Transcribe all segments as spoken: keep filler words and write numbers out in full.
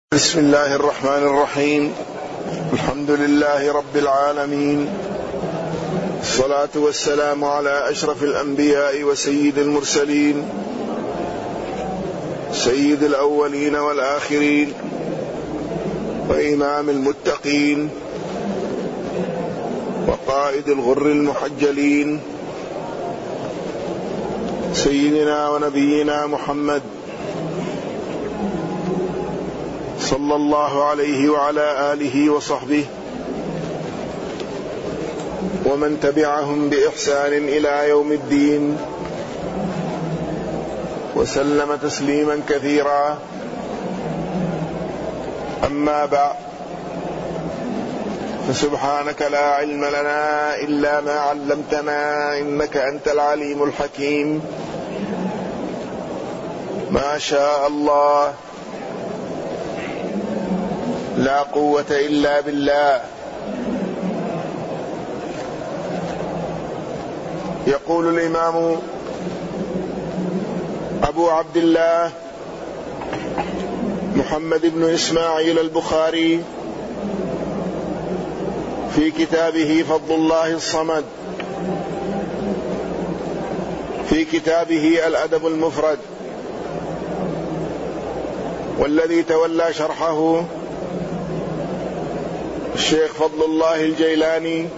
بسم الله الرحمن الرحيم. الحمد لله رب العالمين، الصلاة والسلام على أشرف الأنبياء وسيد المرسلين، سيد الأولين والآخرين وإمام المتقين وقائد الغر المحجلين، سيدنا ونبينا محمد صلى الله عليه وعلى آله وصحبه ومن تبعهم بإحسان إلى يوم الدين، وسلم تسليما كثيرا. أما بعد، فسبحانك لا علم لنا إلا ما علمتنا إنك أنت العليم الحكيم. ما شاء الله لا قوة إلا بالله. يقول الإمام أبو عبد الله محمد بن إسماعيل البخاري في كتابه فضل الله الصمد، في كتابه الأدب المفرد، والذي تولى شرحه الشيخ فضل الله الجيلاني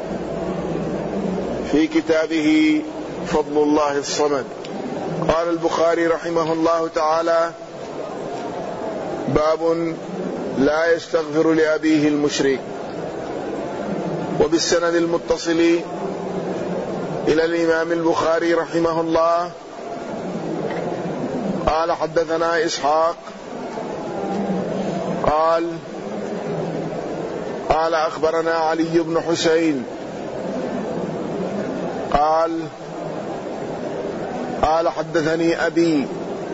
في كتابه فضل الله الصمد. قال البخاري رحمه الله تعالى: باب لا يستغفر لأبيه المشرك. وبالسند المتصل إلى الإمام البخاري رحمه الله قال: حدثنا إسحاق قال قال أخبرنا علي بن حسين قال قال حدثني أبي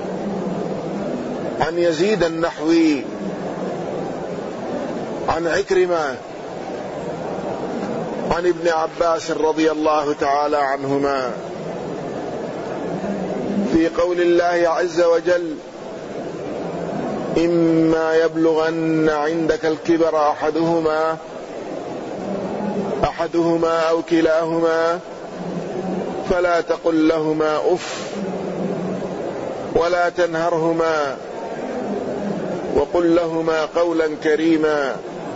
عن يزيد النحوي عن عكرمة عن ابن عباس رضي الله تعالى عنهما في قول الله عز وجل: إما يبلغن عندك الكبر أحدهما أحدهما أو كلاهما فلا تقل لهما أف ولا تنهرهما وقل لهما قولا كريما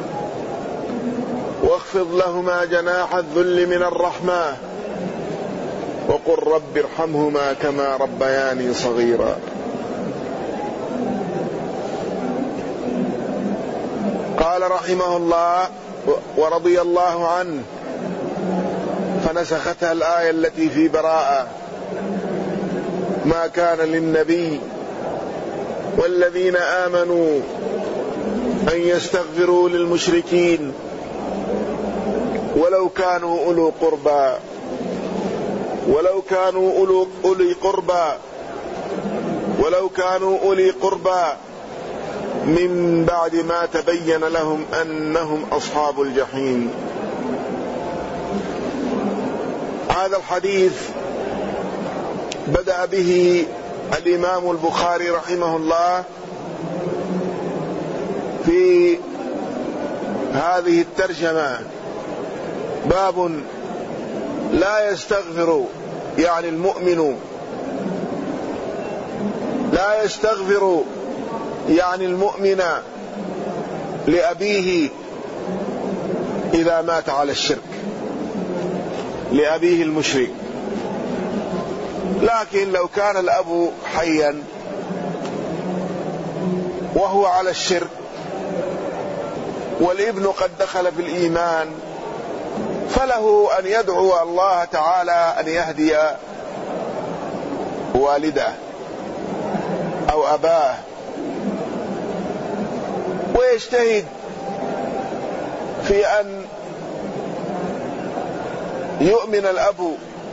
واخفض لهما جناح الذل من الرحمة وقل رب ارحمهما كما ربياني صغيرا. قال رحمه الله ورضي الله عنه: فنسختها الآية التي في براءة: ما كان للنبي والذين آمنوا أن يستغفروا للمشركين ولو كانوا أولو قربى ولو كانوا أولو أولي قربى ولو كانوا أولي قربى من بعد ما تبين لهم أنهم أصحاب الجحيم. هذا الحديث بدأ به الإمام البخاري رحمه الله في هذه الترجمة: باب لا يستغفر، يعني المؤمن لا يستغفر يعني المؤمن لأبيه إذا مات على الشرك، لأبيه المشرك. لكن لو كان الأب حيا وهو على الشرك والابن قد دخل في الإيمان فله أن يدعو الله تعالى أن يهدي والده أو أباه، ويجتهد في أن يؤمن الأب.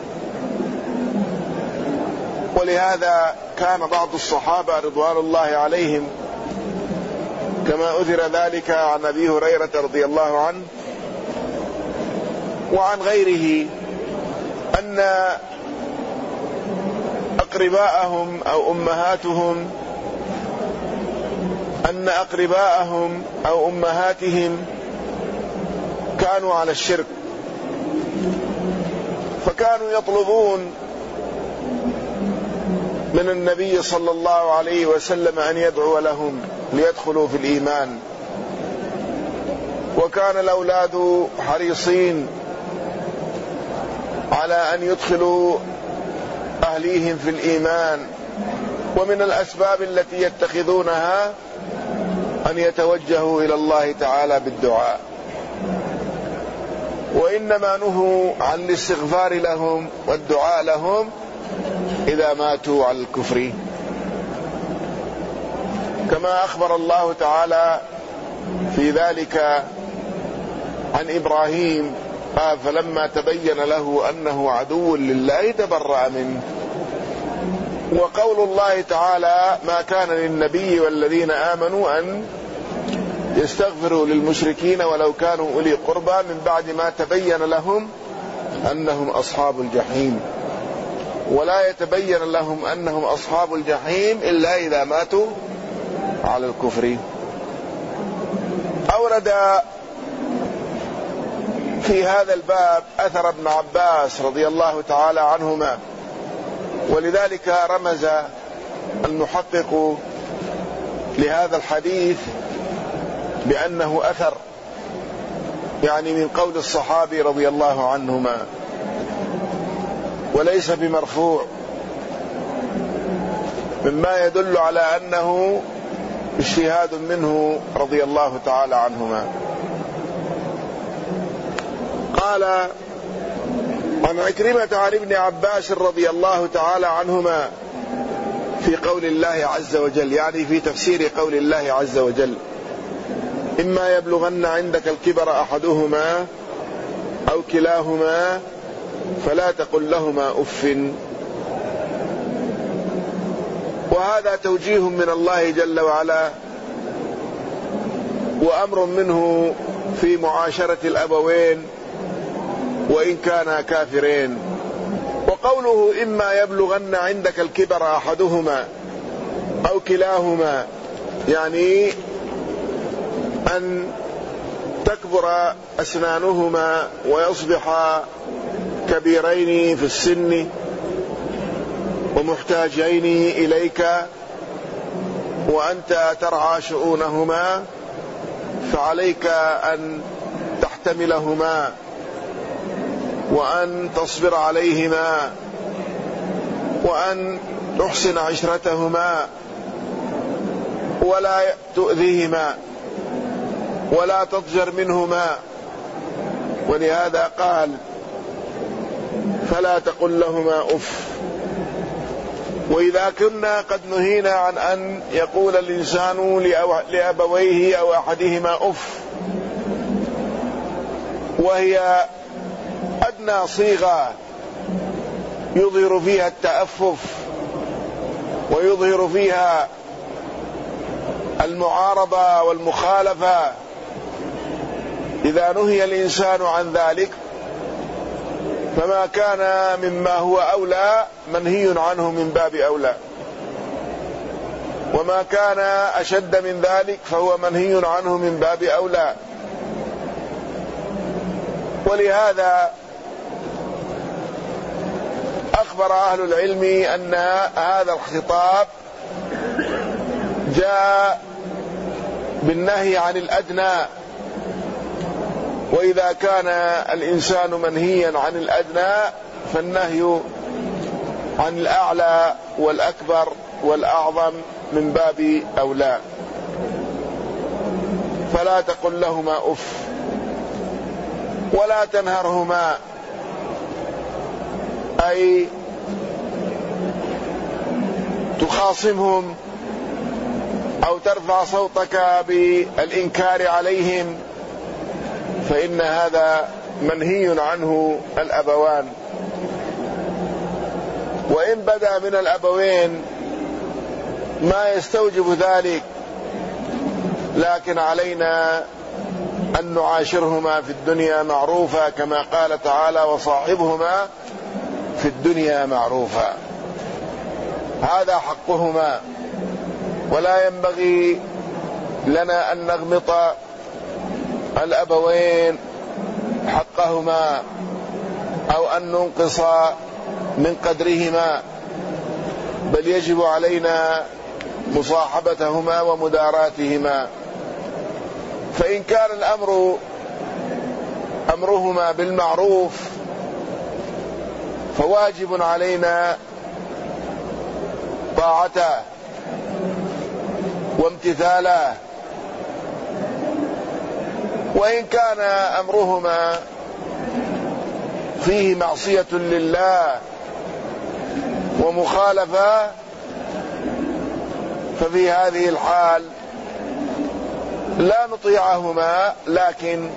ولهذا كان بعض الصحابة رضوان الله عليهم كما أثر ذلك عن أبي هريرة رضي الله عنه وعن غيره أن أقرباءهم أو أمهاتهم أن أقرباءهم أو أمهاتهم كانوا على الشرك، فكانوا يطلبون من النبي صلى الله عليه وسلم أن يدعو لهم ليدخلوا في الإيمان، وكان الأولاد حريصين على أن يدخلوا أهليهم في الإيمان، ومن الأسباب التي يتخذونها أن يتوجهوا إلى الله تعالى بالدعاء، وإنما نهوا عن الاستغفار لهم والدعاء لهم إذا ماتوا على الكفر، كما أخبر الله تعالى في ذلك عن إبراهيم قال فلما تبين له أنه عدو لله تبرأ منه. وقول الله تعالى ما كان للنبي والذين آمنوا أن يستغفروا للمشركين ولو كانوا أولي قربى من بعد ما تبين لهم أنهم أصحاب الجحيم، ولا يتبين لهم أنهم أصحاب الجحيم إلا إذا ماتوا على الكفر. أورد في هذا الباب أثر ابن عباس رضي الله تعالى عنهما، ولذلك رمز المحقق لهذا الحديث بأنه أثر، يعني من قول الصحابي رضي الله عنهما، وليس بمرفوع، مما يدل على أنه اجتهاد منه رضي الله تعالى عنهما. قال عن عكرمة عن ابن عباس رضي الله تعالى عنهما في قول الله عز وجل، يعني في تفسير قول الله عز وجل إما يبلغن عندك الكبر أحدهما أو كلاهما فلا تقل لهما أف. وهذا توجيه من الله جل وعلا وأمر منه في معاشرة الأبوين وإن كانا كافرين. وقوله إما يبلغن عندك الكبر أحدهما أو كلاهما، يعني أن تكبر أسنانهما ويصبحا كبيرين في السن ومحتاجين إليك وأنت ترعى شؤونهما، فعليك أن تحتملهما وأن تصبر عليهما وأن تحسن عشرتهما ولا تؤذيهما ولا تضجر منهما. ولهذا قال فلا تقل لهما أف. وإذا كنا قد نهينا عن أن يقول الإنسان لأبويه أو أحدهما أف، وهي أدنى صيغة يظهر فيها التأفف ويظهر فيها المعارضة والمخالفة، إذا نهي الإنسان عن ذلك فما كان مما هو أولى منهي عنه من باب أولى، وما كان أشد من ذلك فهو منهي عنه من باب أولى. ولهذا أخبر أهل العلم أن هذا الخطاب جاء بالنهي عن الأدنى، وإذا كان الإنسان منهيا عن الأدنى فالنهي عن الأعلى والأكبر والأعظم من باب أولى. فلا تقل لهما أف ولا تنهرهما، أي تخاصمهم أو ترفع صوتك بالإنكار عليهم، فإن هذا منهي عنه الأبوان. وإن بدا من الأبوين ما يستوجب ذلك، لكن علينا أن نعاشرهما في الدنيا معروفا، كما قال تعالى وصاحبهما في الدنيا معروفا. هذا حقهما، ولا ينبغي لنا أن نغمط الأبوين حقهما أو أن ننقص من قدرهما، بل يجب علينا مصاحبتهما ومداراتهما. فإن كان الأمر أمرهما بالمعروف فواجب علينا طاعته وامتثاله، وإن كان أمرهما فيه معصية لله ومخالفة ففي هذه الحال لا نطيعهما، لكن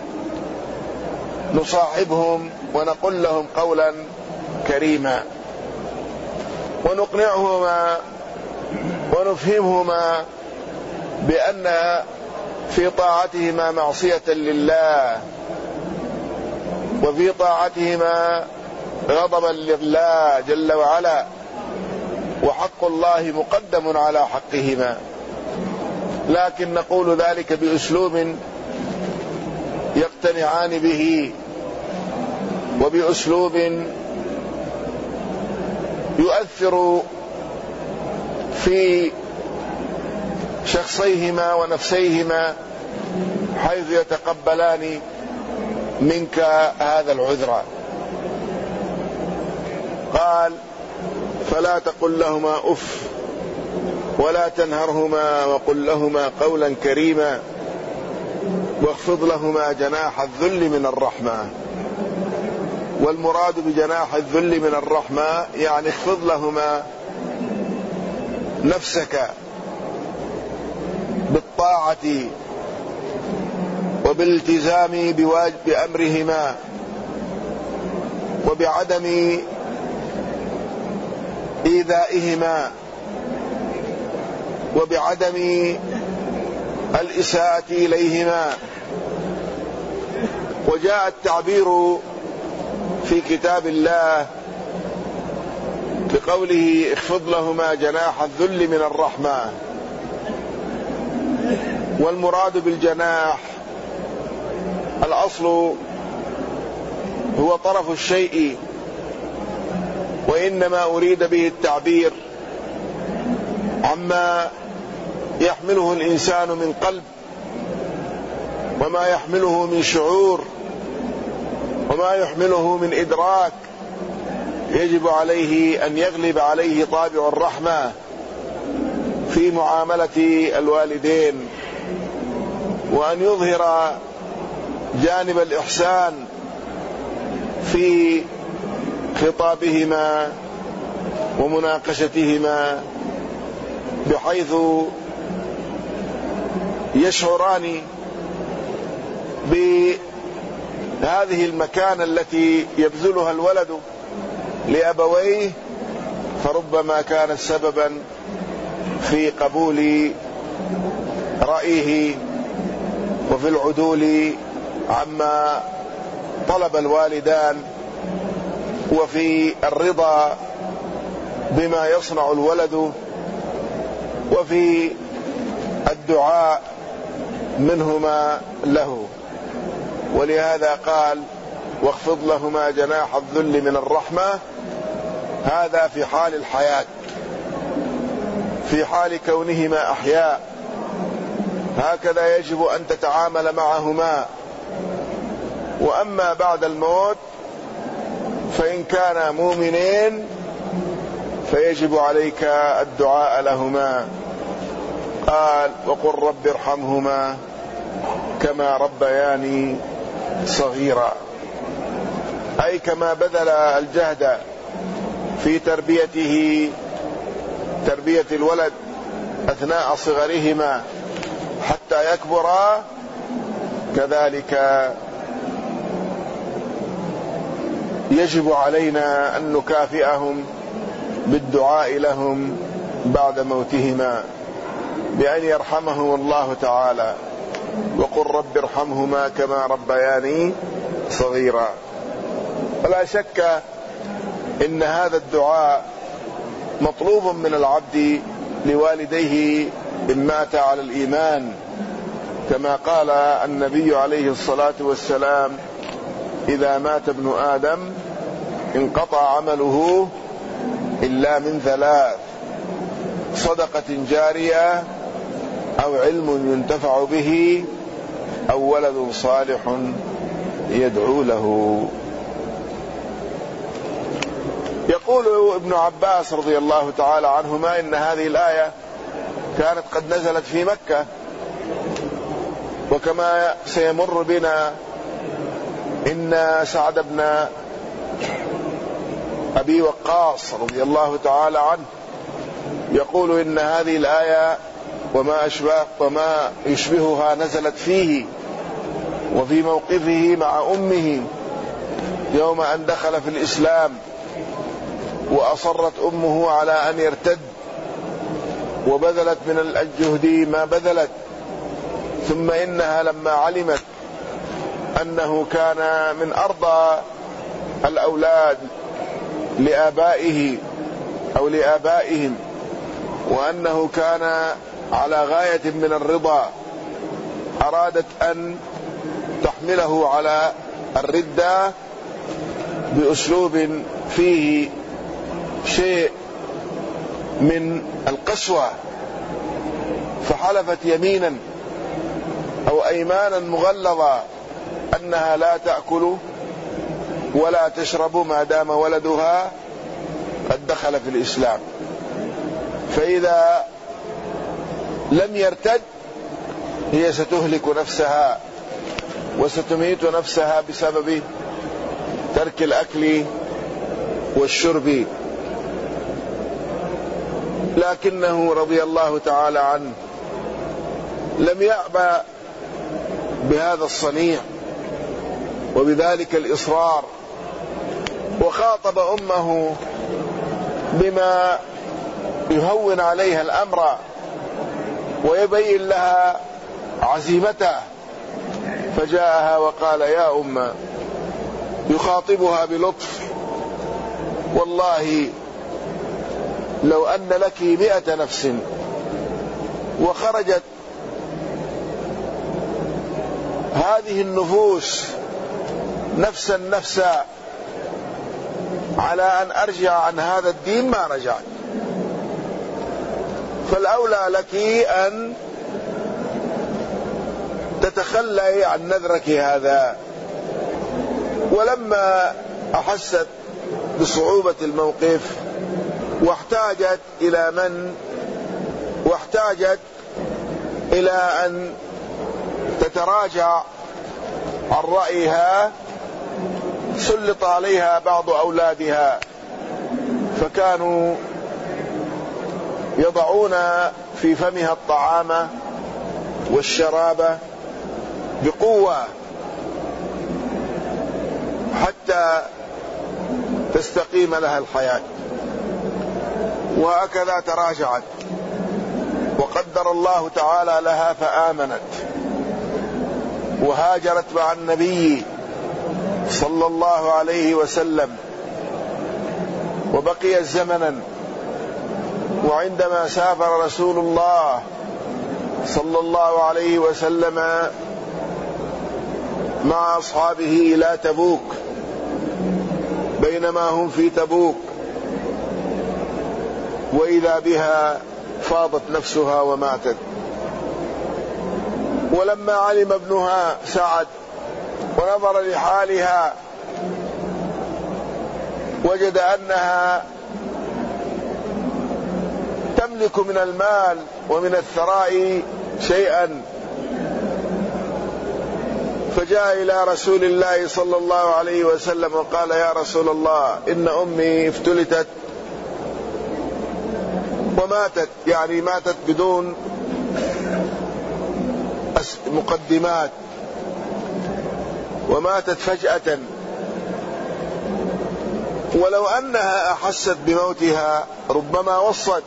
نصاحبهم ونقول لهم قولا كريما ونقنعهما ونفهمهما بأن في طاعتهما معصية لله وفي طاعتهما غضبا لله جل وعلا، وحق الله مقدم على حقهما، لكن نقول ذلك بأسلوب يقتنعان به وبأسلوب يؤثر في شخصيهما ونفسيهما حيث يتقبلان منك هذا العذر. قال: فلا تقل لهما أف ولا تنهرهما وقل لهما قولا كريما واخفض لهما جناح الذل من الرحمة. والمراد بجناح الذل من الرحمة يعني اخفض لهما نفسك بالطاعة وبالالتزام بواجب بأمرهما وبعدم إيذائهما وبعدم الإساءة إليهما. وجاء التعبير في كتاب الله بقوله اخفض لهما جناح الذل من الرحمة، والمراد بالجناح الأصل هو طرف الشيء، وإنما أريد به التعبير عما يحمله الإنسان من قلب وما يحمله من شعور وما يحمله من إدراك، يجب عليه أن يغلب عليه طابع الرحمة في معاملة الوالدين، وأن يظهر جانب الإحسان في خطابهما ومناقشتهما، بحيث يشعران بهذه المكانة التي يبذلها الولد لأبويه، فربما كانت سببا في قبول رأيه وفي العدول عما طلب الوالدان، وفي الرضا بما يصنع الولد، وفي الدعاء منهما له. ولهذا قال واخفض لهما جناح الذل من الرحمة، هذا في حال الحياة، في حال كونهما أحياء، هكذا يجب أن تتعامل معهما. وأما بعد الموت فإن كانا مؤمنين فيجب عليك الدعاء لهما. قال وقل رب ارحمهما كما ربياني صغيرا، أي كما بذل الجهد في تربيته تربية الولد أثناء صغرهما حتى يكبرا، كذلك يجب علينا أن نكافئهم بالدعاء لهم بعد موتهما بأن يرحمهم الله تعالى. وقل رب ارحمهما كما ربياني صغيرا. ولا شك إن هذا الدعاء مطلوب من العبد لوالديه إن مات على الإيمان، كما قال النبي عليه الصلاة والسلام: إذا مات ابن آدم انقطع عمله إلا من ثلاث: صدقة جارية، أو علم ينتفع به، أو ولد صالح يدعو له. يقول ابن عباس رضي الله تعالى عنهما إن هذه الآية كانت قد نزلت في مكة، وكما سيمر بنا إن سعد بن أبي وقاص رضي الله تعالى عنه يقول إن هذه الآية وما أشبه وما يشبهها نزلت فيه وفي موقفه مع أمه يوم أن دخل في الإسلام، وأصرت أمه على أن يرتد، وبذلت من الجهد ما بذلت، ثم إنها لما علمت أنه كان من أرضى الأولاد لآبائه أو لآبائهم، وأنه كان على غاية من الرضا، أرادت أن تحمله على الردة بأسلوب فيه شيء من القسوة، فحلفت يمينا أو أيمانا مغلظة أنها لا تأكل ولا تشرب ما دام ولدها قد دخل في الإسلام، فإذا لم يرتد هي ستهلك نفسها وستميت نفسها بسبب ترك الأكل والشرب. لكنه رضي الله تعالى عنه لم يأبى بهذا الصنيع وبذلك الإصرار، وخاطب أمه بما يهون عليها الأمر ويبين لها عزيمته، فجاءها وقال: يا أم، يخاطبها بلطف: والله لو أن لك مئة نفس وخرجت هذه النفوس نفسا نفسا على أن أرجع عن هذا الدين ما رجعت، فالأولى لك أن تتخلي عن نذرك هذا. ولما أحست بصعوبة الموقف واحتاجت إلى من واحتاجت إلى أن تتراجع عن رأيها، سلط عليها بعض أولادها، فكانوا يضعون في فمها الطعام والشراب بقوة حتى تستقيم لها الحياة، وهكذا تراجعت، وقدر الله تعالى لها فآمنت وهاجرت مع النبي صلى الله عليه وسلم، وبقيت زمنا. وعندما سافر رسول الله صلى الله عليه وسلم مع أصحابه إلى تبوك، بينما هم في تبوك وإذا بها فاضت نفسها وماتت. ولما علم ابنها سعد ونظر لحالها وجد أنها تملك من المال ومن الثراء شيئا، فجاء إلى رسول الله صلى الله عليه وسلم وقال: يا رسول الله، إن أمي افتلتت وماتت، يعني ماتت بدون مقدمات، وماتت فجأة، ولو أنها أحست بموتها ربما وصت،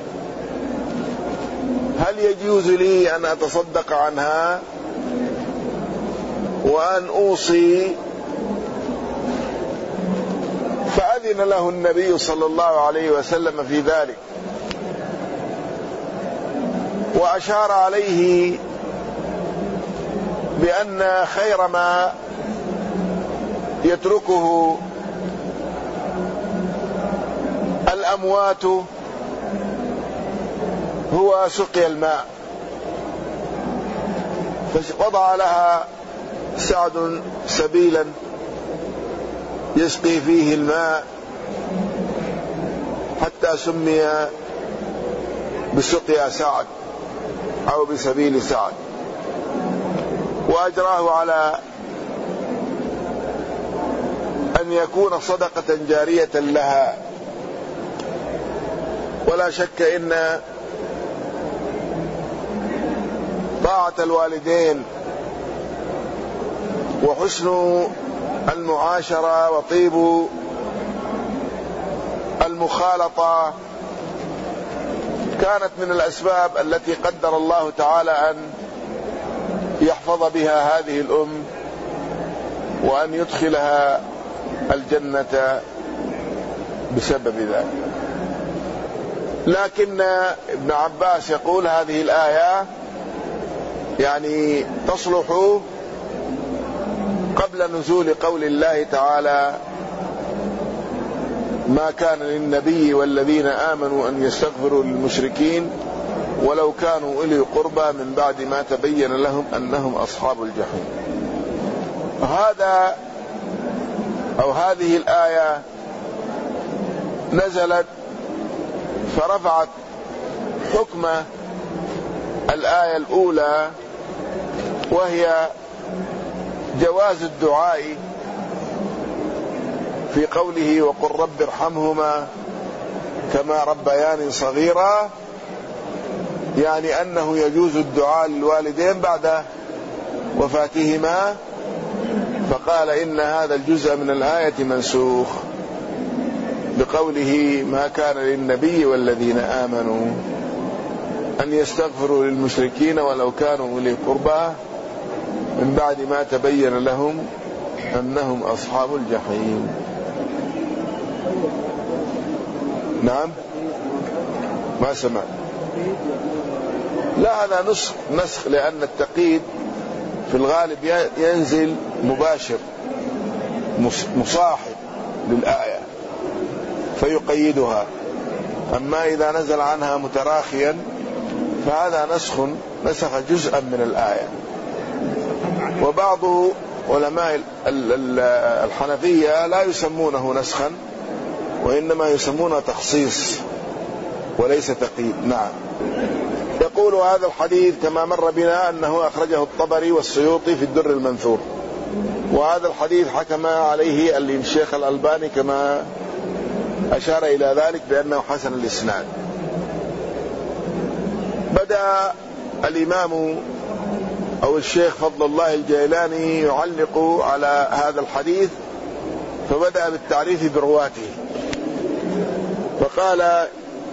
هل يجوز لي أن أتصدق عنها وأن أوصي؟ فأذن له النبي صلى الله عليه وسلم في ذلك، وأشار عليه بأن خير ما يتركه الأموات هو سقي الماء، فوضع لها سعد سبيلا يسقي فيه الماء حتى سمي بسقيا سعد أو بسبيل سعد، وأجراه على أن يكون صدقة جارية لها. ولا شك إن طاعة الوالدين وحسن المعاشرة وطيب المخالطة كانت من الأسباب التي قدر الله تعالى أن يحفظ بها هذه الأم وأن يدخلها الجنة بسبب ذلك. لكن ابن عباس يقول هذه الآية يعني تصلح قبل نزول قول الله تعالى: ما كان للنبي والذين آمنوا أن يستغفروا للمشركين ولو كانوا أولي قربى من بعد ما تبين لهم أنهم أصحاب الجحيم. هذا أو هذه الآية نزلت فرفعت حكم الآية الأولى، وهي جواز الدعاء في قوله: وقل رب ارحمهما كما ربياني صغيرا، يعني أنه يجوز الدعاء للوالدين بعد وفاتهما، فقال إن هذا الجزء من الآية منسوخ بقوله: ما كان للنبي والذين آمنوا أن يستغفروا للمشركين ولو كانوا أولي قربى من بعد ما تبين لهم أنهم أصحاب الجحيم. نعم، ما سمع. لا، هذا نسخ نسخ لأن التقييد في الغالب ينزل مباشر مصاحب للآية فيقيدها، أما إذا نزل عنها متراخيا فهذا نسخ نسخ جزءا من الآية. وبعض علماء الحنفية لا يسمونه نسخا، وإنما يسمونه تخصيص وليس تقييد. نعم. يقول هذا الحديث كما مر بنا أنه أخرجه الطبري والسيوطي في الدر المنثور، وهذا الحديث حكم عليه الشيخ الألباني كما أشار إلى ذلك بأنه حسن الإسناد. بدأ الإمام أو الشيخ فضل الله الجيلاني يعلق على هذا الحديث، فبدأ بالتعريف برواته، فقال: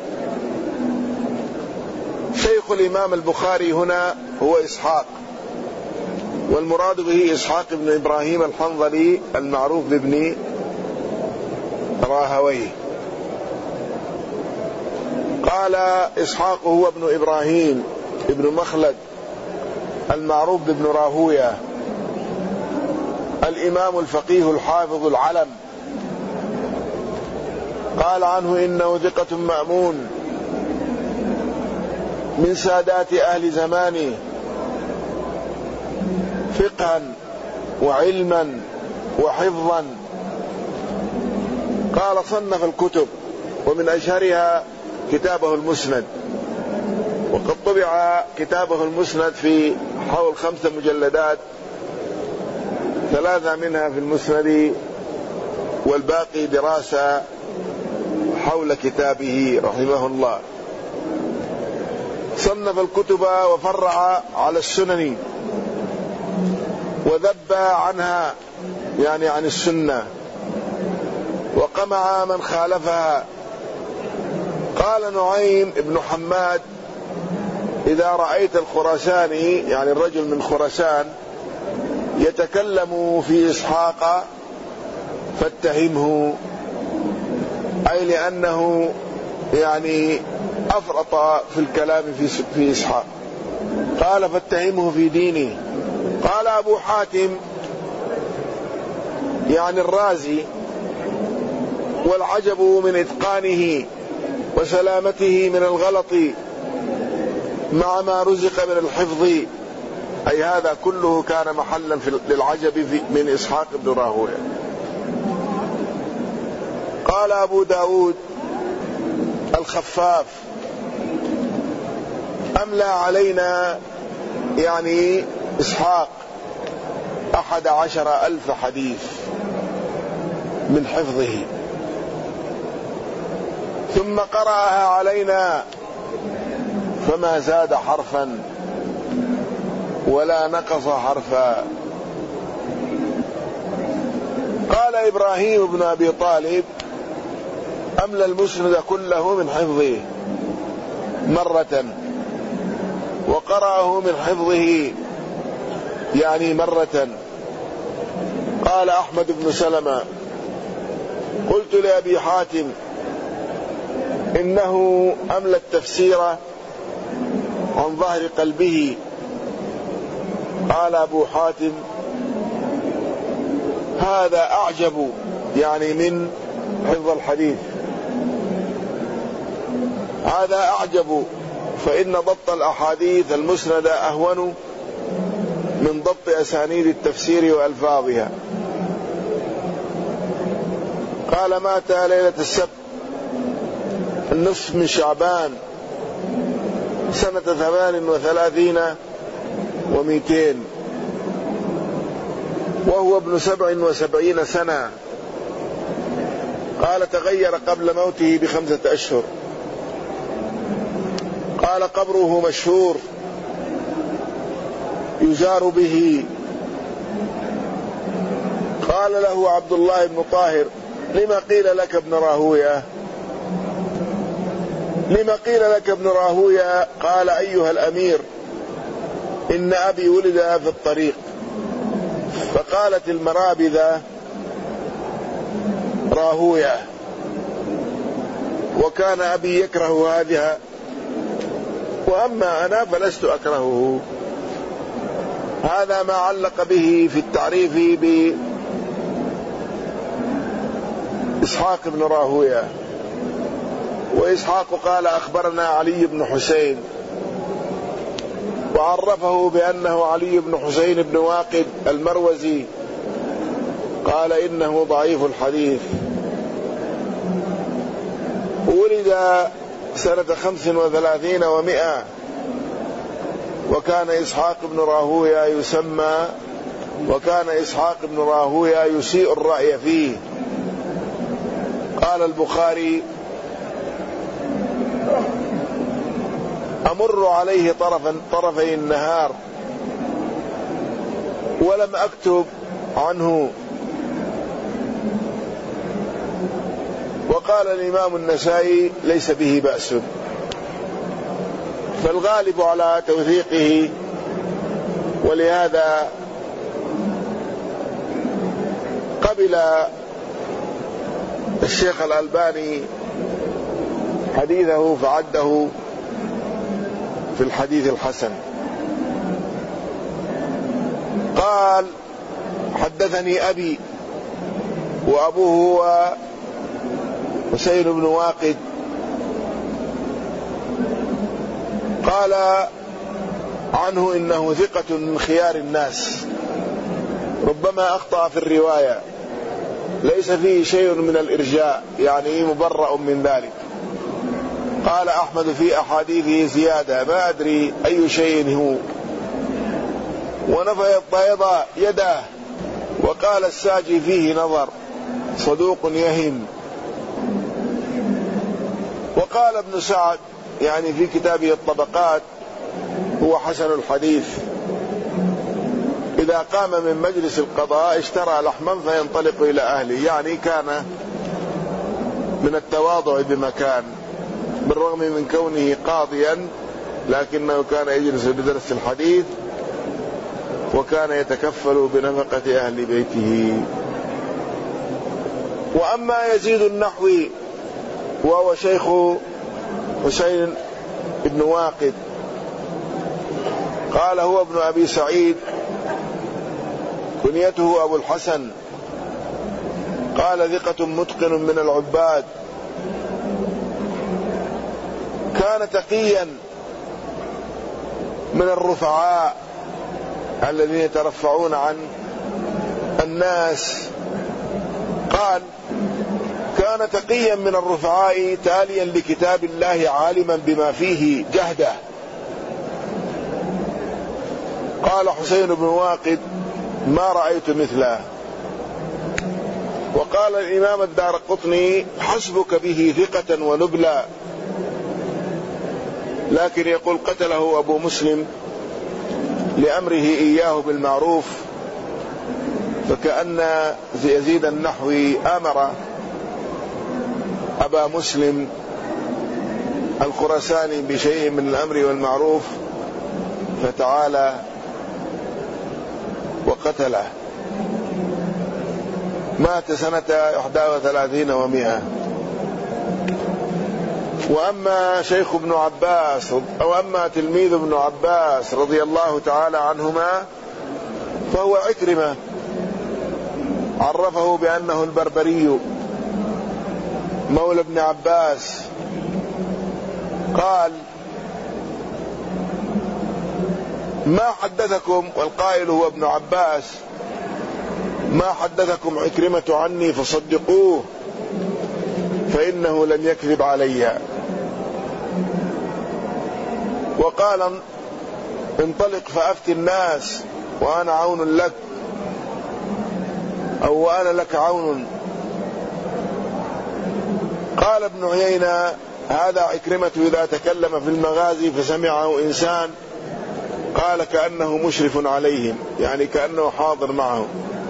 شيخ الإمام البخاري هنا هو إسحاق، والمراد به إسحاق بن إبراهيم الحنظلي المعروف بابن راهويه. قال: إسحاق هو ابن إبراهيم ابن مخلد المعروف بابن راهويه، الإمام الفقيه الحافظ العلم. قال عنه إنه ثقة مأمون من سادات أهل زمانه فقها وعلما وحفظا. قال: صنف الكتب، ومن أشهرها كتابه المسند، وقد طبع كتابه المسند في حول خمسة مجلدات، ثلاثة منها في المسند والباقي دراسة حول كتابه رحمه الله. صنف الكتب وفرع على السنن وذب عنها، يعني عن السنة، وقمع من خالفها. قال نعيم ابن حماد: إذا رأيت الخراساني، يعني الرجل من خراسان، يتكلم في إسحاق فاتهمه، أي لأنه يعني أفرط في الكلام في إسحاق. قال: فاتهمه في دينه، قال أبو حاتم يعني الرازي: والعجب من إتقانه وسلامته من الغلط مع ما رزق من الحفظ، أي هذا كله كان محلا للعجب من إسحاق بن راهويه. قال أبو داود الخفاف: أملى علينا يعني إسحاق أحد عشر ألف حديث من حفظه، ثم قرأها علينا فما زاد حرفا ولا نقص حرفا. قال إبراهيم بن أبي طالب: أملى المسند كله من حفظه مرة، وقرأه من حفظه يعني مرة. قال أحمد بن سلمة: قلت لأبي حاتم: إنه أملى التفسير عن ظهر قلبه. قال أبو حاتم: هذا أعجب يعني من حفظ الحديث، هذا أعجب، فإن ضبط الأحاديث المسندة أهون من ضبط أسانيد التفسير وألفاظها. قال: مات ليلة السبت النصف من شعبان سنة ثمان وثلاثين ومئتين، وهو ابن سبع وسبعين سنة. قال: تغير قبل موته بخمسة أشهر. قال: قبره مشهور يزار به. قال له عبد الله بن طاهر: لما قيل لك ابن راهويه؟ لما قيل لك ابن راهويه؟ قال: أيها الأمير، إن أبي ولد في الطريق، فقالت المرابذة راهويه، وكان أبي يكره هذه، وأما أنا فلست أكرهه. هذا ما علق به في التعريف بإسحاق بن راهويه. وإسحاق قال: أخبرنا علي بن حسين، وعرفه بأنه علي بن حسين بن واقد المروزي. قال: إنه ضعيف الحديث. ولد سنة خمس وثلاثين ومئة، وكان إسحاق بن راهويه يسمى وكان إسحاق بن راهويه يسيء الرأي فيه. قال البخاري: أمر عليه طرفا طرفي النهار ولم أكتب عنه. وقال الإمام النسائي: ليس به بأس. فالغالب على توثيقه، ولهذا قبل الشيخ الألباني حديثه فعده في الحديث الحسن. قال: حدثني أبي، وأبوه هو حسين بن واقد. قال عنه: إنه ثقة من خيار الناس، ربما أخطأ في الرواية، ليس فيه شيء من الإرجاء، يعني مبرأ من ذلك. قال أحمد في أحاديثه زيادة، ما أدري أي شيء هو. ونفى البيض يده. وقال الساجي: فيه نظر، صدوق يهم. وقال ابن سعد يعني في كتابه الطبقات: هو حسن الحديث، إذا قام من مجلس القضاء اشترى لحما فينطلق إلى أهله، يعني كان من التواضع بمكان، بالرغم من كونه قاضيا لكنه كان يجلس بدرس الحديث، وكان يتكفل بنفقة أهل بيته. وأما يزيد النحوي وهو شيخ حسين بن واقد، قال: هو ابن أبي سعيد كنيته أبو الحسن، قال ثقة متقن من العباد، كان تقيا من الرفعاء الذين يترفعون عن الناس. قال كان تقيا من الرفعاء تاليا لكتاب الله عالما بما فيه جهده. قال حسين بن واقد ما رأيت مثله. وقال الإمام الدارقطني حسبك به ثقة ونبلا، لكن يقول قتله أبو مسلم لأمره إياه بالمعروف، فكأن يزيد النحوي أمر أبا مسلم الخراساني بشيء من الأمر والمعروف فتعالى وقتله. مات سنة إحدى وثلاثين ومئة. وأما شيخ ابن عباس أو أما تلميذ ابن عباس رضي الله تعالى عنهما فهو عكرمة، عرفه بأنه البربري مولى ابن عباس. قال ما حدثكم، والقائل هو ابن عباس، ما حدثكم عكرمة عني فصدقوه فإنه لم يكذب علي. وقال انطلق فأفت الناس وأنا عون لك، أو وأنا لك عون. قال ابن عيينة هذا عكرمة إذا تكلم في المغازي فسمعه إنسان قال كأنه مشرف عليهم، يعني كأنه حاضر معهم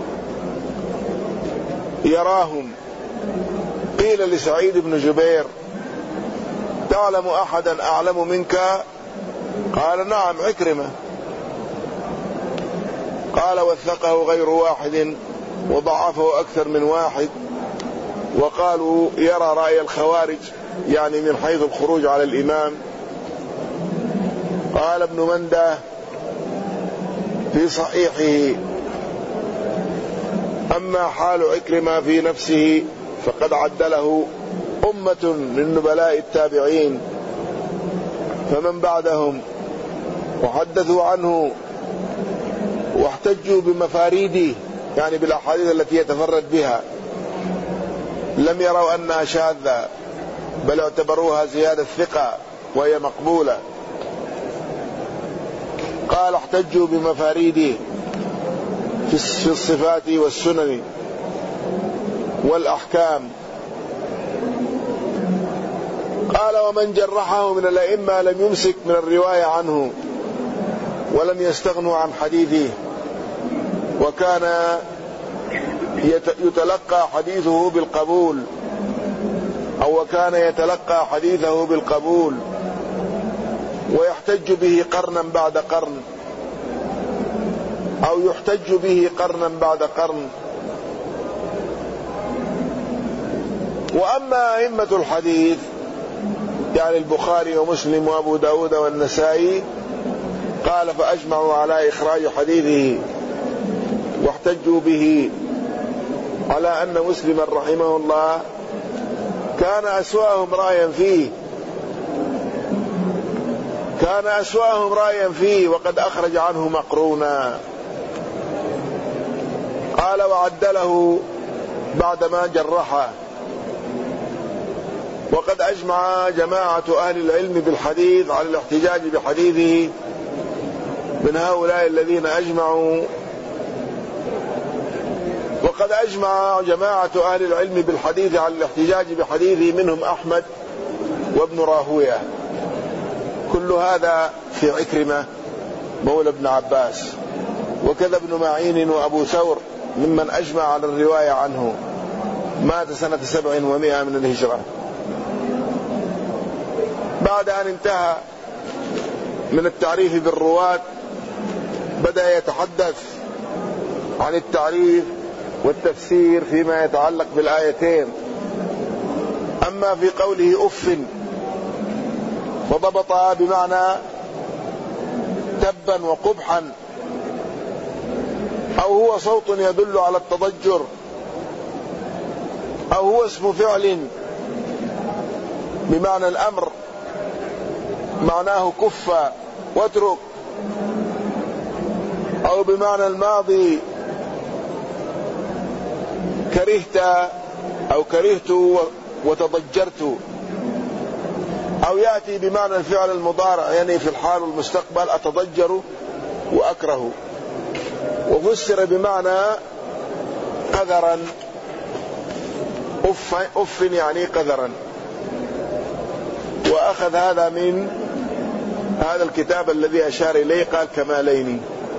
يراهم. قيل لسعيد بن جبير تعلم أحدا أعلم منك؟ قال نعم عكرمة. قال وثقه غير واحد وضعفه أكثر من واحد، وقالوا يرى رأي الخوارج، يعني من حيث الخروج على الإمام. قال ابن منده في صحيحه أما حال عكرمة في نفسه فقد عدله أمة من نبلاء التابعين فمن بعدهم وحدثوا عنه واحتجوا بمفاريده، يعني بالأحاديث التي يتفرد بها، لم يروا أنها شاذة بل اعتبروها زيادة ثقة وهي مقبولة. قال احتجوا بمفاريده في الصفات والسنن والأحكام. قال ومن جرحه من الأئمة لم يمسك من الرواية عنه ولم يستغنوا عن حديثه، وكان يتلقى حديثه بالقبول أو وكان يتلقى حديثه بالقبول ويحتج به قرنا بعد قرن أو يحتج به قرنا بعد قرن. وأما أئمة الحديث يعني البخاري ومسلم وأبو داود والنسائي قال فأجمعوا على إخراج حديثه واحتجوا به، على أن مسلما رحمه الله كان أسوأهم رأيا فيه كان أسوأهم رأيا فيه وقد أخرج عنه مقرونا. قال وعدله بعدما جرحه. وقد أجمع جماعة أهل العلم بالحديث على الاحتجاج بحديثه من هؤلاء الذين أجمعوا وقد أجمع جماعة أهل العلم بالحديث على الاحتجاج بحديثه منهم أحمد وابن راهوية. كل هذا في عكرمة مولى ابن عباس. وكذا ابن معين وأبو ثور ممن أجمع على الرواية عنه، مات سنة سبع ومئة من الهجرة. بعد أن انتهى من التعريف بالرواة بدأ يتحدث عن التعريف والتفسير فيما يتعلق بالآيتين. أما في قوله أف وضبطها بمعنى تبا وقبحا أو هو صوت يدل على التضجر، أو هو اسم فعل بمعنى الأمر، معناه كف واترك، أو بمعنى الماضي كرهت أو كرهت وتضجرت، أو يأتي بمعنى الفعل المضارع يعني في الحال والمستقبل أتضجر وأكره، وفسر بمعنى قذرا، أف, أف يعني قذرا. وأخذ هذا من هذا الكتاب الذي أشار إليه، قال كمالين.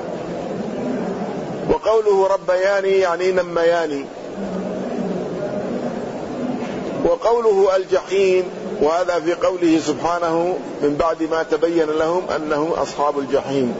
وقوله ربياني يعني نمياني. وقوله الجحيم، وهذا في قوله سبحانه من بعد ما تبين لهم أنهم أصحاب الجحيم.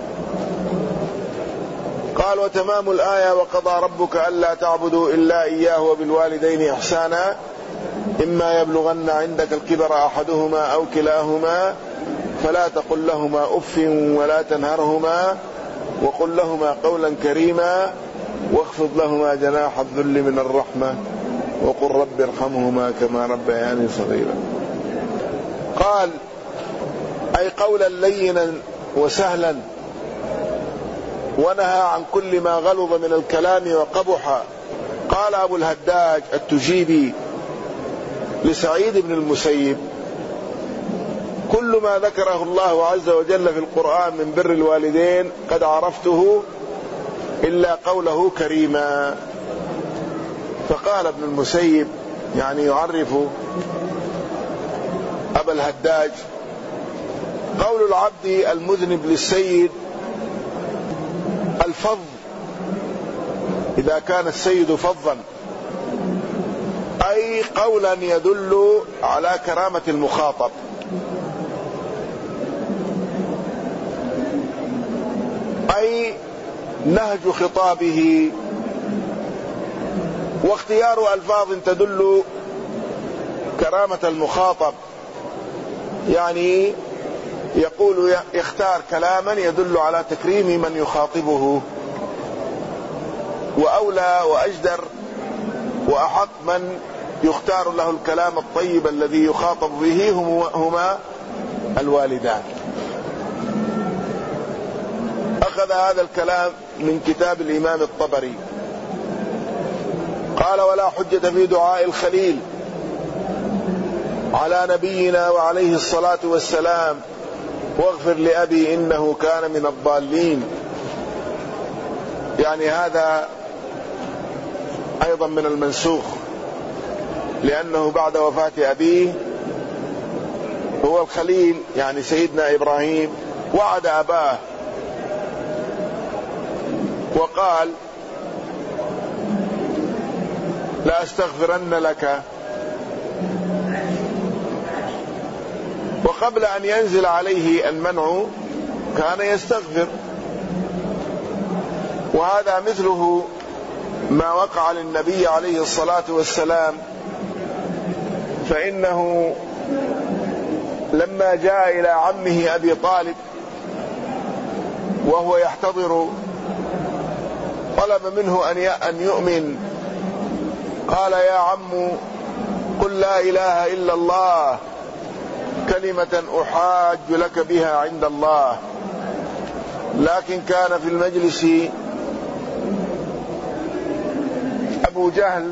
قال وتمام الآية وقضى ربك ألا تعبدوا إلا إياه وبالوالدين إحسانا إما يبلغن عندك الكبر أحدهما أو كلاهما فلا تقل لهما أف ولا تنهرهما وقل لهما قولا كريما واخفض لهما جناح الذل من الرحمة وقل رب ارحمهما كما ربياني صغيرا. قال أي قولا لينا وسهلا، ونهى عن كل ما غلظ من الكلام وقبح. قال أبو الهداج التجيبي لسعيد بن المسيب كل ما ذكره الله عز وجل في القرآن من بر الوالدين قد عرفته إلا قوله كريما. فقال ابن المسيب يعني يعرف أبا الهداج قول العبد المذنب للسيد الفظ إذا كان السيد فظا، أي قولا يدل على كرامة المخاطب. أي نهج خطابه واختيار ألفاظ تدل كرامة المخاطب، يعني يقول يختار كلاما يدل على تكريم من يخاطبه، وأولى وأجدر وأحق من يختار له الكلام الطيب الذي يخاطب به هما الوالدان. أخذ هذا الكلام من كتاب الإمام الطبري. قال ولا حجة في دعاء الخليل على نبينا وعليه الصلاة والسلام واغفر لأبي إنه كان من الضالين، يعني هذا أيضا من المنسوخ، لأنه بعد وفاة أبيه هو الخليل يعني سيدنا إبراهيم وعد أباه وقال لا أستغفرن لك، وقبل أن ينزل عليه المنع كان يستغفر. وهذا مثله ما وقع للنبي عليه الصلاة والسلام، فإنه لما جاء إلى عمه أبي طالب وهو يحتضر طلب منه أن يؤمن، قال يا عم قل لا إله إلا الله كلمة أحاج لك بها عند الله. لكن كان في المجلس أبو جهل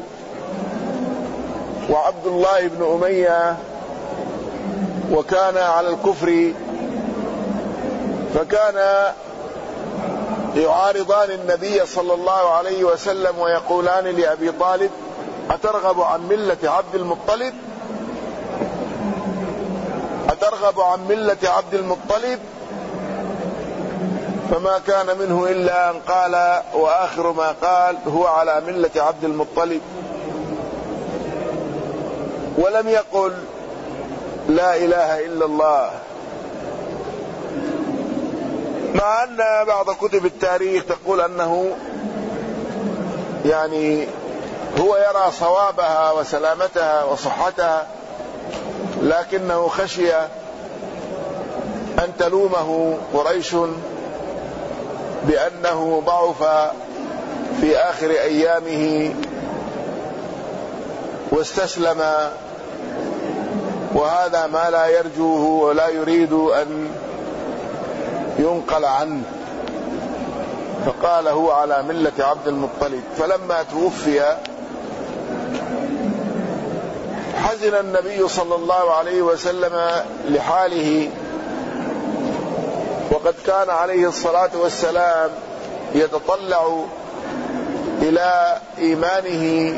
وعبد الله بن أمية وكان على الكفر، فكان يعارضان النبي صلى الله عليه وسلم ويقولان لأبي طالب أترغب عن ملة عبد المطلب أترغب عن ملة عبد المطلب فما كان منه إلا أن قال وآخر ما قال هو على ملة عبد المطلب، ولم يقل لا إله إلا الله. مع أن بعض كتب التاريخ تقول أنه يعني هو يرى صوابها وسلامتها وصحتها، لكنه خشي أن تلومه قريش بأنه ضعف في آخر أيامه واستسلم، وهذا ما لا يرجوه ولا يريد أن ينقل عنه، فقال هو على ملة عبد المطلب. فلما توفي حزن النبي صلى الله عليه وسلم لحاله، وقد كان عليه الصلاة والسلام يتطلع إلى إيمانه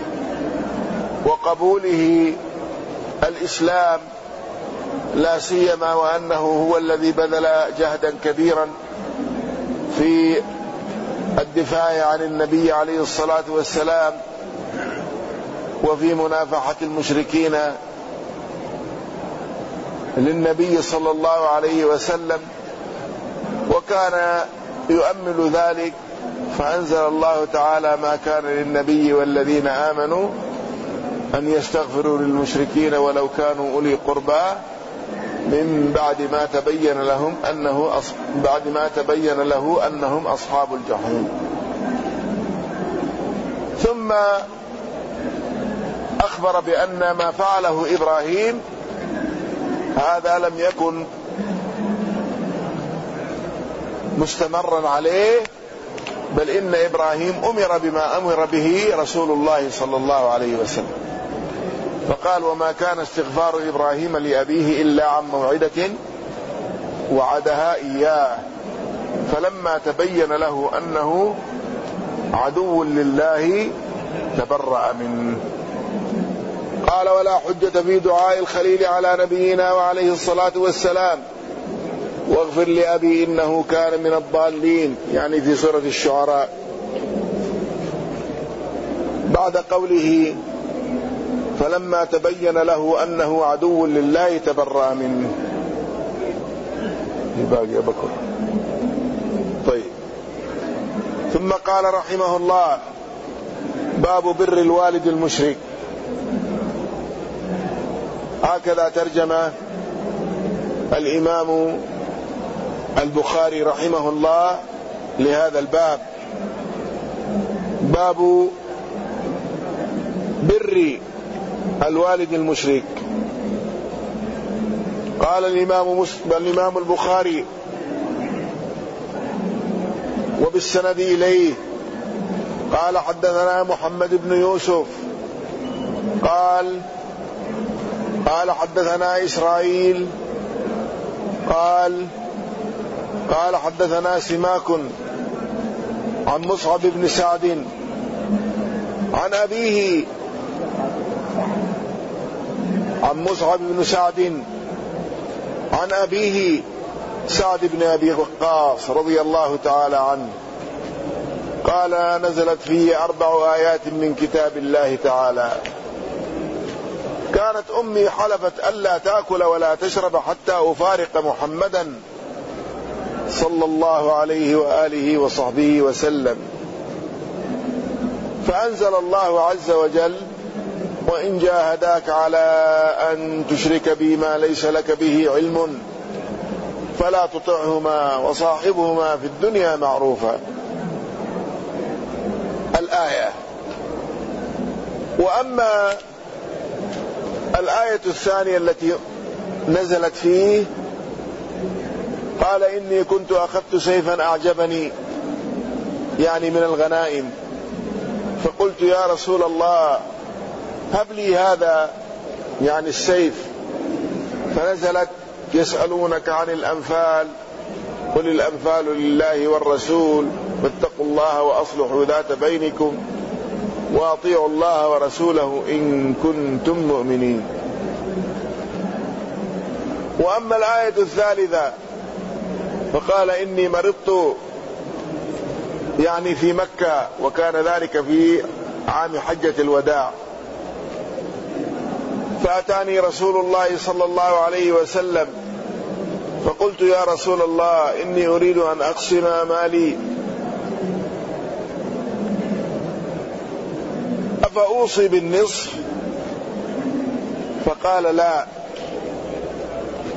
وقبوله الإسلام، لا سيما وأنه هو الذي بذل جهدا كبيرا في الدفاع عن النبي عليه الصلاة والسلام وفي منافحة المشركين للنبي صلى الله عليه وسلم، وكان يؤمل ذلك، فأنزل الله تعالى: ما كان للنبي والذين آمنوا أن يستغفروا للمشركين ولو كانوا أولي قربى من بعد ما تبين لهم أنه أص... بعد ما تبين له أنهم أصحاب الجحيم. ثم أخبر بأن ما فعله إبراهيم هذا لم يكن مستمرا عليه، بل إن إبراهيم أمر بما أمر به رسول الله صلى الله عليه وسلم، فقال: وما كان استغفار إبراهيم لأبيه إلا عن موعدة وعدها إياه فلما تبين له أنه عدو لله تبرأ منه. قال: ولا حجة في دعاء الخليل على نبينا وعليه الصلاة والسلام: واغفر لأبي إنه كان من الضالين، يعني في سورة الشعراء، بعد قوله: فلما تبين له أنه عدو لله تبرأ منه. باقي بكر. طيب. ثم قال رحمه الله: باب بر الوالد المشرك. هكذا ترجم الإمام البخاري رحمه الله لهذا الباب: باب بر الوالد المشرك. قال الإمام مسلم الإمام البخاري: وبالسند إليه قال: حدثنا محمد بن يوسف قال قال حدثنا إسرائيل قال قال حدثنا سماك عن مصعب بن سعد عن أبيه عن مصعب بن سعد عن أبيه سعد بن أبي وقاص رضي الله تعالى عنه قال: نزلت فيه أربع آيات من كتاب الله تعالى. كانت أمي حلفت ألا تأكل ولا تشرب حتى أفارق محمدا صلى الله عليه وآله وصحبه وسلم، فأنزل الله عز وجل: وإن جاهداك على أن تشرك بي ما ليس لك به علم فلا تطعهما وصاحبهما في الدنيا معروفا. الآية. وأما الآية الثانية التي نزلت فيه: قال: إني كنت أخذت سيفا أعجبني، يعني من الغنائم، فقلت: يا رسول الله هب لي هذا، يعني السيف. فنزلت: يسألونك عن الأنفال قل الأنفال لله والرسول واتقوا الله وأصلحوا ذات بينكم وأطيعوا الله ورسوله إن كنتم مؤمنين. وأما الآية الثالثة فقال: إني مرضت، يعني في مكة، وكان ذلك في عام حجة الوداع، فأتاني رسول الله صلى الله عليه وسلم فقلت: يا رسول الله إني أريد أن أقسم مالي أفأوصي بالنصف؟ فقال: لا.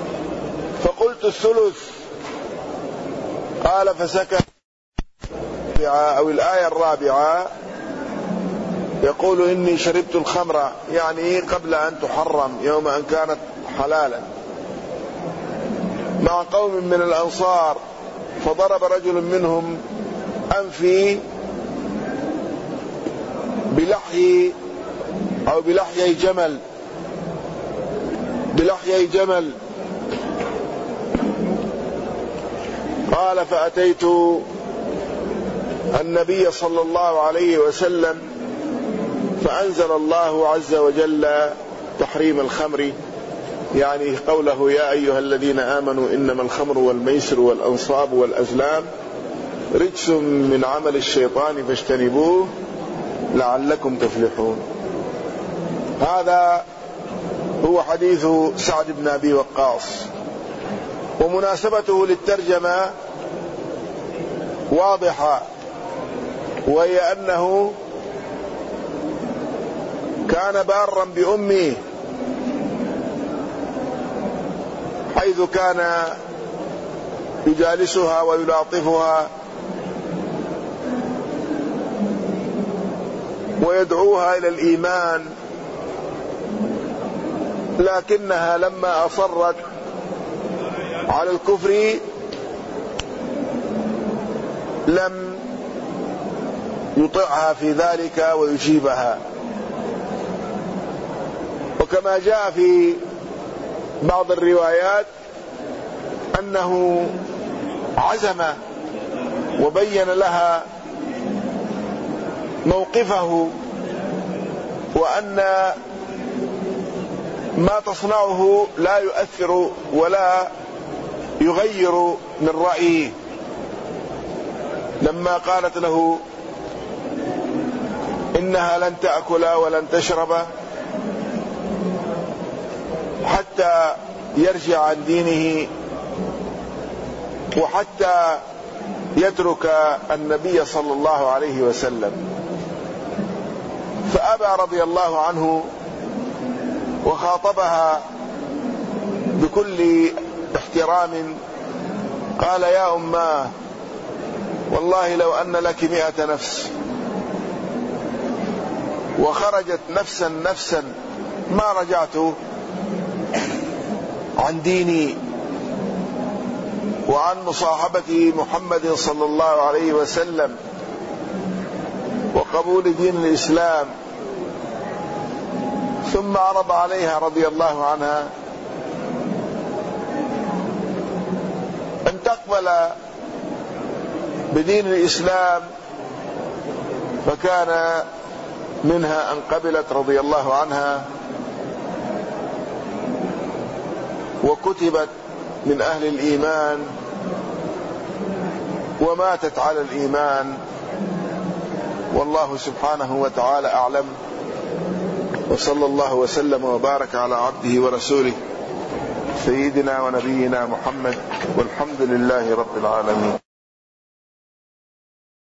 فقلت: الثلث؟ قال: فسكت أو الآية الرابعة يقول إني شربت الخمر، يعني قبل أن تحرم يوم أن كانت حلالا، مع قوم من الأنصار، فضرب رجل منهم أنفي بلحي أو بلحيي جمل بلحيي جمل قال فأتيت النبي صلى الله عليه وسلم فأنزل الله عز وجل تحريم الخمر، يعني قوله يا أيها الذين آمنوا إنما الخمر والميسر والأنصاب والأزلام رجس من عمل الشيطان فاجتنبوه لعلكم تفلحون. هذا هو حديث سعد بن أبي وقاص، ومناسبته للترجمة واضحة، وهي أنه كان بارا بأمه، حيث كان يجالسها ويلاطفها ويدعوها إلى الإيمان، لكنها لما أصرت على الكفر لم يطعها في ذلك ويجيبها. وكما جاء في بعض الروايات أنه عزم وبين لها موقفه، وأن ما تصنعه لا يؤثر ولا يغير من رأيه، لما قالت له إنها لن تأكل ولن تشرب حتى يرجع عن دينه وحتى يترك النبي صلى الله عليه وسلم. فأبى رضي الله عنه وخاطبها بكل احترام، قال يا أماه والله لو أن لك مئة نفس وخرجت نفسا نفسا ما رجعت عن ديني وعن مصاحبة محمد صلى الله عليه وسلم وقبول دين الإسلام. ثم عرض عليها رضي الله عنها أن تقبل بدين الإسلام، فكان منها أن قبلت رضي الله عنها وكتبت من أهل الإيمان وماتت على الإيمان، والله سبحانه وتعالى أعلم. وصلى الله وسلم وبارك على عبده ورسوله سيدنا ونبينا محمد، والحمد لله رب العالمين.